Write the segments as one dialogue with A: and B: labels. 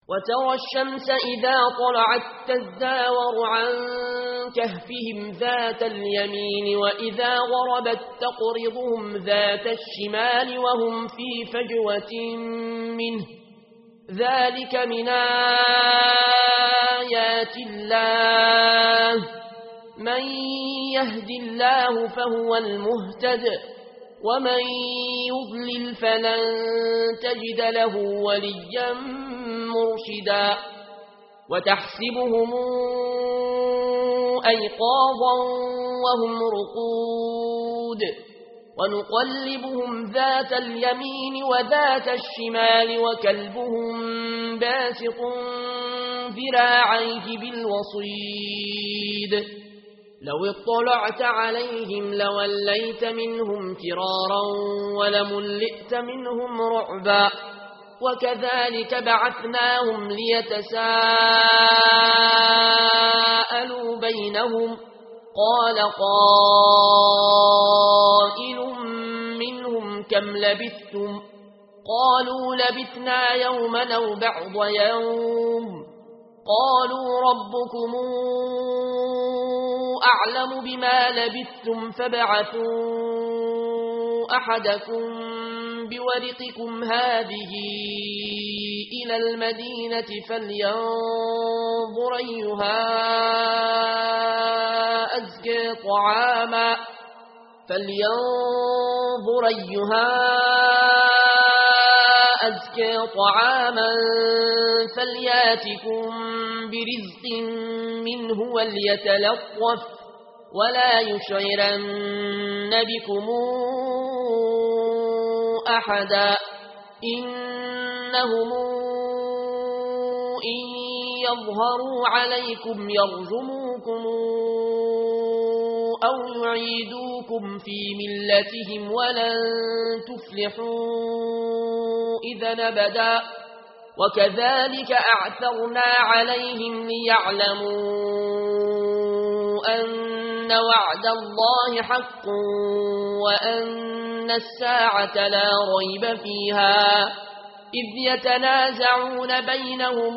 A: وترى الشمس إذا طلعت تزاور عن كهفهم ذات اليمين وإذا غربت تقرضهم ذات الشمال وهم في فجوة منه ذلك من آيات الله من يهد الله فهو المهتد ومن يضلل فلن تجد له وليا مرشدا وتحسبهم أيقاظا وهم رقود ونقلبهم ذات اليمين وذات الشمال وكلبهم باسط ذراعيه بالوصيد لو اطلعت عليهم لوليت منهم فرارا ولملئت منهم رعبا وكذلك بعثناهم ليتساءلوا بينهم قال قائل منهم كم لبثتم قالوا لبثنا يوما أو بعض يوم قالوا ربكم أعلم بما لبثتم فابعثوا أحدكم بورقكم هذه إلى المدينة فلينظر أيها أزكى طعاما فلياتكم برزق منه وليتلطف ولا يشعرن بكم أحدا إنهم إن يظهروا عليكم يرجموكم أو يعيدوكم في ملتهم ولن تفلحوا إذا أبدا وكذلك أعثرنا عليهم ليعلموا أن وعد الله حق وأن الساعة لا ريب فيها إذ يتنازعون بينهم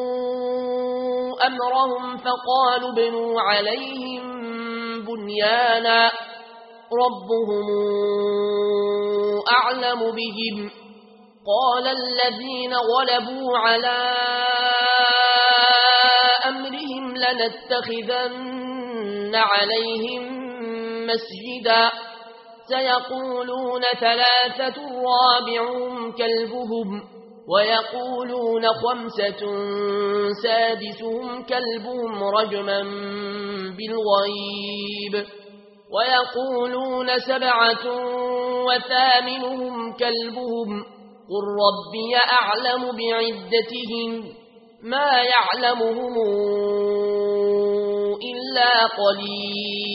A: أمرهم فقالوا ابنوا عليهم بنيانا ربهم أعلم بهم قال الذين غلبوا على أمرهم لنتخذن عليهم مسجدا سيقولون ثلاثة رابعهم كلبهم ويقولون خمسة سادسهم كلبهم رجما بالغيب ويقولون سبعة وثامنهم كلبهم قل ربي أعلم بعدتهم ما يعلمهم إلا قليل